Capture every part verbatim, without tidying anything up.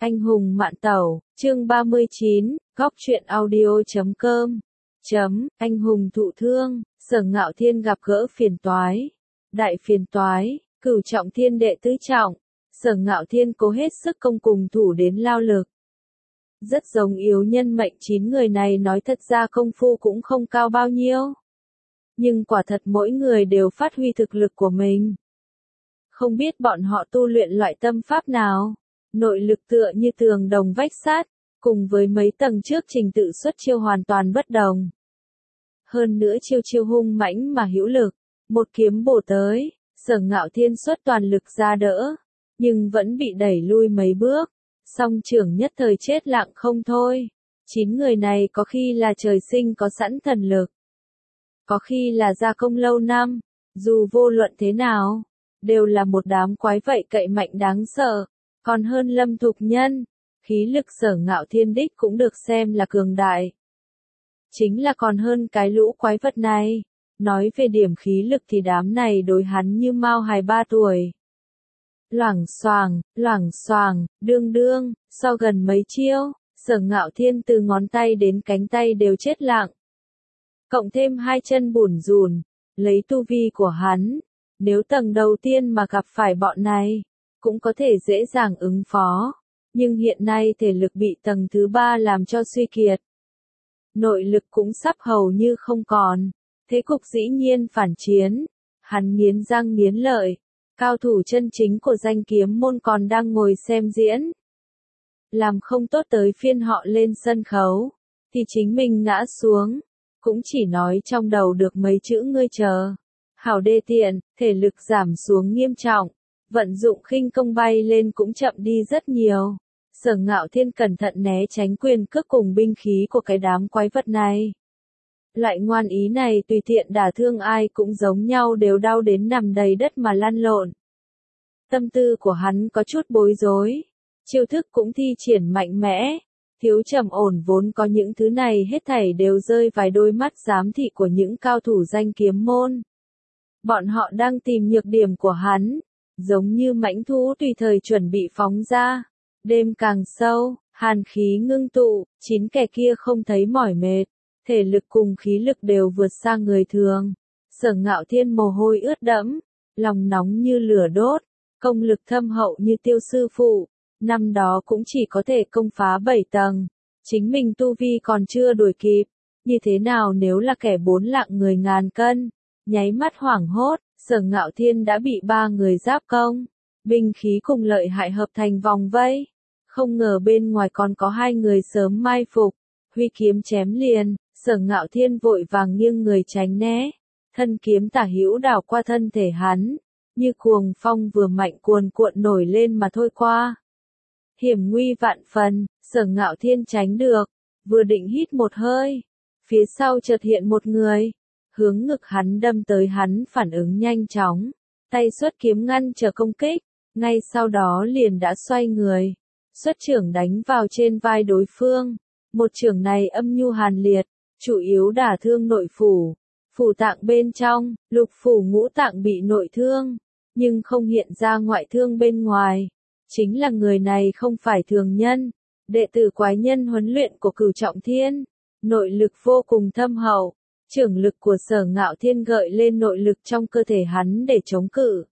Anh hùng mạn tẩu, chương ba mươi chín, góc truyện audio chấm com. Chấm, anh hùng thụ thương, Sở Ngạo Thiên gặp gỡ phiền toái. Đại phiền toái, Cửu Trọng Thiên đệ tứ trọng. Sở Ngạo Thiên cố hết sức công cùng thủ đến lao lực. Rất giống yếu nhân mệnh chín người này, nói thật ra công phu cũng không cao bao nhiêu. Nhưng quả thật mỗi người đều phát huy thực lực của mình. Không biết bọn họ tu luyện loại tâm pháp nào. Nội lực tựa như tường đồng vách sát, cùng với mấy tầng trước trình tự xuất chiêu hoàn toàn bất đồng. Hơn nữa chiêu chiêu hung mãnh mà hữu lực, một kiếm bổ tới, Sở Ngạo Thiên xuất toàn lực ra đỡ, nhưng vẫn bị đẩy lui mấy bước, song trưởng nhất thời chết lặng không thôi. Chín người này có khi là trời sinh có sẵn thần lực, có khi là gia công lâu năm, dù vô luận thế nào, đều là một đám quái vậy cậy mạnh đáng sợ. Còn hơn Lâm Thục Nhân, khí lực Sở Ngạo Thiên đích cũng được xem là cường đại. Chính là còn hơn cái lũ quái vật này. Nói về điểm khí lực thì đám này đối hắn như mao hài ba tuổi. Loảng xoàng, loảng xoàng, đương đương, sau gần mấy chiêu, Sở Ngạo Thiên từ ngón tay đến cánh tay đều chết lặng. Cộng thêm hai chân bủn rủn, lấy tu vi của hắn, nếu tầng đầu tiên mà gặp phải bọn này, cũng có thể dễ dàng ứng phó, nhưng hiện nay thể lực bị tầng thứ ba làm cho suy kiệt. Nội lực cũng sắp hầu như không còn, thế cục dĩ nhiên phản chiến, hắn nghiến răng nghiến lợi, cao thủ chân chính của danh kiếm môn còn đang ngồi xem diễn. Làm không tốt tới phiên họ lên sân khấu, thì chính mình ngã xuống, cũng chỉ nói trong đầu được mấy chữ ngươi chờ. Hảo đê tiện, thể lực giảm xuống nghiêm trọng. Vận dụng khinh công bay lên cũng chậm đi rất nhiều. Sở Ngạo Thiên cẩn thận né tránh quyền cước cùng binh khí của cái đám quái vật này. Loại ngoan ý này tùy tiện đả thương ai cũng giống nhau, đều đau đến nằm đầy đất mà lăn lộn. Tâm tư của hắn có chút bối rối. Chiêu thức cũng thi triển mạnh mẽ. Thiếu trầm ổn vốn có những thứ này hết thảy đều rơi vài đôi mắt giám thị của những cao thủ danh kiếm môn. Bọn họ đang tìm nhược điểm của hắn. Giống như mãnh thú tùy thời chuẩn bị phóng ra. Đêm càng sâu, hàn khí ngưng tụ, chín kẻ kia không thấy mỏi mệt. Thể lực cùng khí lực đều vượt xa người thường. Sở Ngạo Thiên mồ hôi ướt đẫm, lòng nóng như lửa đốt, công lực thâm hậu như Tiêu sư phụ. Năm đó cũng chỉ có thể công phá bảy tầng. Chính mình tu vi còn chưa đuổi kịp. Như thế nào nếu là kẻ bốn lạng người ngàn cân? Nháy mắt hoảng hốt. Sở Ngạo Thiên đã bị ba người giáp công, binh khí cùng lợi hại hợp thành vòng vây. Không ngờ bên ngoài còn có hai người sớm mai phục, huy kiếm chém liền. Sở Ngạo Thiên vội vàng nghiêng người tránh né, thân kiếm tả hữu đảo qua thân thể hắn, như cuồng phong vừa mạnh cuồn cuộn nổi lên mà thôi qua. Hiểm nguy vạn phần, Sở Ngạo Thiên tránh được, vừa định hít một hơi, phía sau chợt hiện một người. Hướng ngực hắn đâm tới, hắn phản ứng nhanh chóng, tay xuất kiếm ngăn trở công kích, ngay sau đó liền đã xoay người, xuất trưởng đánh vào trên vai đối phương. Một trưởng này âm nhu hàn liệt, chủ yếu đả thương nội phủ, phủ tạng bên trong, lục phủ ngũ tạng bị nội thương, nhưng không hiện ra ngoại thương bên ngoài. Chính là người này không phải thường nhân, đệ tử quái nhân huấn luyện của Cửu Trọng Thiên, nội lực vô cùng thâm hậu. Trưởng lực của Sở Ngạo Thiên gợi lên nội lực trong cơ thể hắn để chống cự.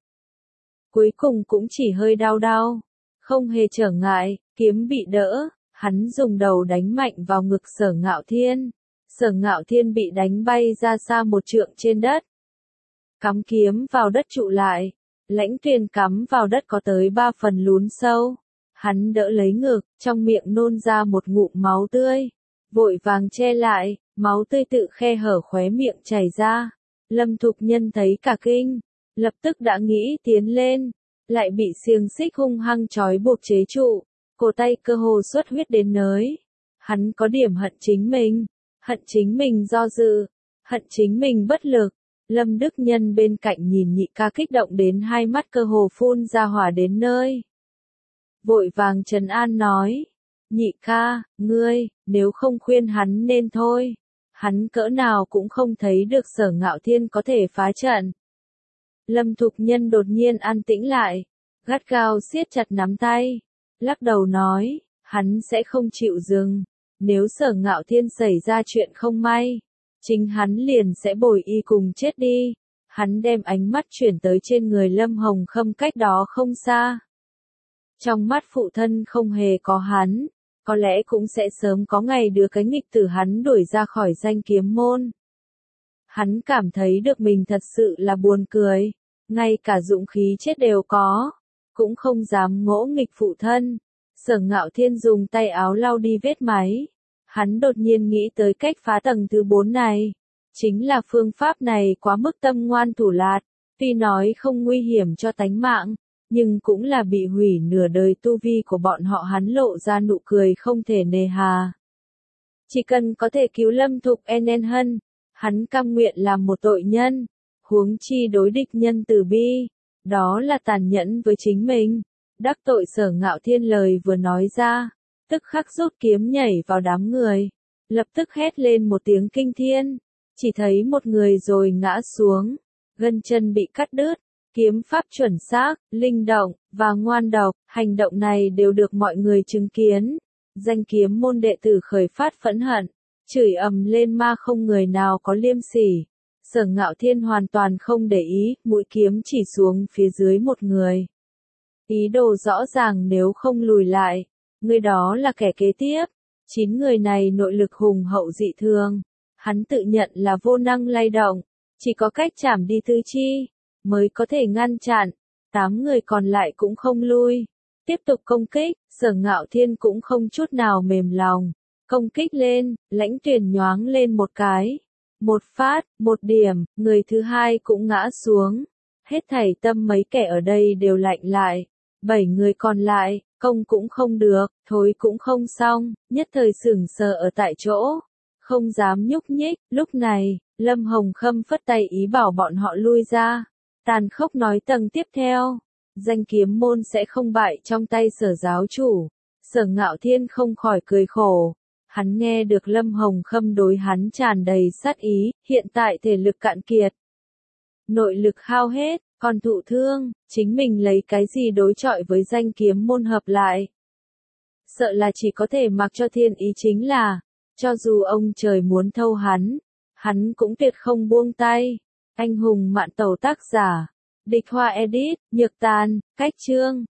Cuối cùng cũng chỉ hơi đau đau, không hề trở ngại, kiếm bị đỡ, hắn dùng đầu đánh mạnh vào ngực Sở Ngạo Thiên. Sở Ngạo Thiên bị đánh bay ra xa một trượng trên đất. Cắm kiếm vào đất trụ lại, lãnh tuyền cắm vào đất có tới ba phần lún sâu. Hắn đỡ lấy ngực, trong miệng nôn ra một ngụm máu tươi, vội vàng che lại. Máu tươi tự khe hở khóe miệng chảy ra. Lâm Thục Nhân thấy cả kinh, lập tức đã nghĩ tiến lên, lại bị xiềng xích hung hăng trói buộc chế trụ, cổ tay cơ hồ xuất huyết đến nới. Hắn có điểm hận chính mình, hận chính mình do dự, hận chính mình bất lực. Lâm Đức Nhân bên cạnh nhìn nhị ca kích động đến hai mắt cơ hồ phun ra hỏa đến nơi. Vội vàng trấn an nói, nhị ca, ngươi, nếu không khuyên hắn nên thôi. Hắn cỡ nào cũng không thấy được Sở Ngạo Thiên có thể phá trận. Lâm Thục Nhân đột nhiên an tĩnh lại, gắt gao siết chặt nắm tay, lắc đầu nói, hắn sẽ không chịu dừng. Nếu Sở Ngạo Thiên xảy ra chuyện không may, chính hắn liền sẽ bồi y cùng chết đi. Hắn đem ánh mắt chuyển tới trên người Lâm Hồng Khâm cách đó không xa. Trong mắt phụ thân không hề có hắn, có lẽ cũng sẽ sớm có ngày đưa cái nghịch tử hắn đuổi ra khỏi danh kiếm môn. Hắn cảm thấy được mình thật sự là buồn cười, ngay cả dũng khí chết đều có, cũng không dám ngỗ nghịch phụ thân. Sở Ngạo Thiên dùng tay áo lau đi vết máy. Hắn đột nhiên nghĩ tới cách phá tầng thứ bốn này. Chính là phương pháp này quá mức tâm ngoan thủ lạt, tuy nói không nguy hiểm cho tánh mạng, nhưng cũng là bị hủy nửa đời tu vi của bọn họ. Hắn lộ ra nụ cười không thể nề hà. Chỉ cần có thể cứu Lâm Thục En Hân, hắn cam nguyện làm một tội nhân, huống chi đối địch nhân từ bi, đó là tàn nhẫn với chính mình. Đắc tội Sở Ngạo Thiên lời vừa nói ra, tức khắc rút kiếm nhảy vào đám người, lập tức hét lên một tiếng kinh thiên, chỉ thấy một người rồi ngã xuống, gân chân bị cắt đứt, kiếm pháp chuẩn xác, linh động, và ngoan độc, hành động này đều được mọi người chứng kiến. Danh kiếm môn đệ tử khởi phát phẫn hận, chửi ầm lên mà không người nào có liêm sỉ. Sở Ngạo Thiên hoàn toàn không để ý, mũi kiếm chỉ xuống phía dưới một người. Ý đồ rõ ràng nếu không lùi lại, người đó là kẻ kế tiếp. Chín người này nội lực hùng hậu dị thường. Hắn tự nhận là vô năng lay động, chỉ có cách chảm đi tư chi, mới có thể ngăn chặn. Tám người còn lại cũng không lui. Tiếp tục công kích, Sở Ngạo Thiên cũng không chút nào mềm lòng. Công kích lên, lãnh tuyển nhoáng lên một cái. Một phát, một điểm, người thứ hai cũng ngã xuống. Hết thảy tâm mấy kẻ ở đây đều lạnh lại. Bảy người còn lại, công cũng không được, thối cũng không xong, nhất thời sững sờ ở tại chỗ, không dám nhúc nhích. Lúc này, Lâm Hồng Khâm phất tay ý bảo bọn họ lui ra. Tàn khốc nói tầng tiếp theo, danh kiếm môn sẽ không bại trong tay Sở giáo chủ. Sở Ngạo Thiên không khỏi cười khổ. Hắn nghe được Lâm Hồng Khâm đối hắn tràn đầy sát ý, hiện tại thể lực cạn kiệt, nội lực hao hết, còn thụ thương, chính mình lấy cái gì đối chọi với danh kiếm môn hợp lại. Sợ là chỉ có thể mặc cho thiên ý, chính là, cho dù ông trời muốn thâu hắn, hắn cũng tuyệt không buông tay. Anh hùng mạn tàu tác giả, Địch Hoa edit, Nhược Tàn, cách chương.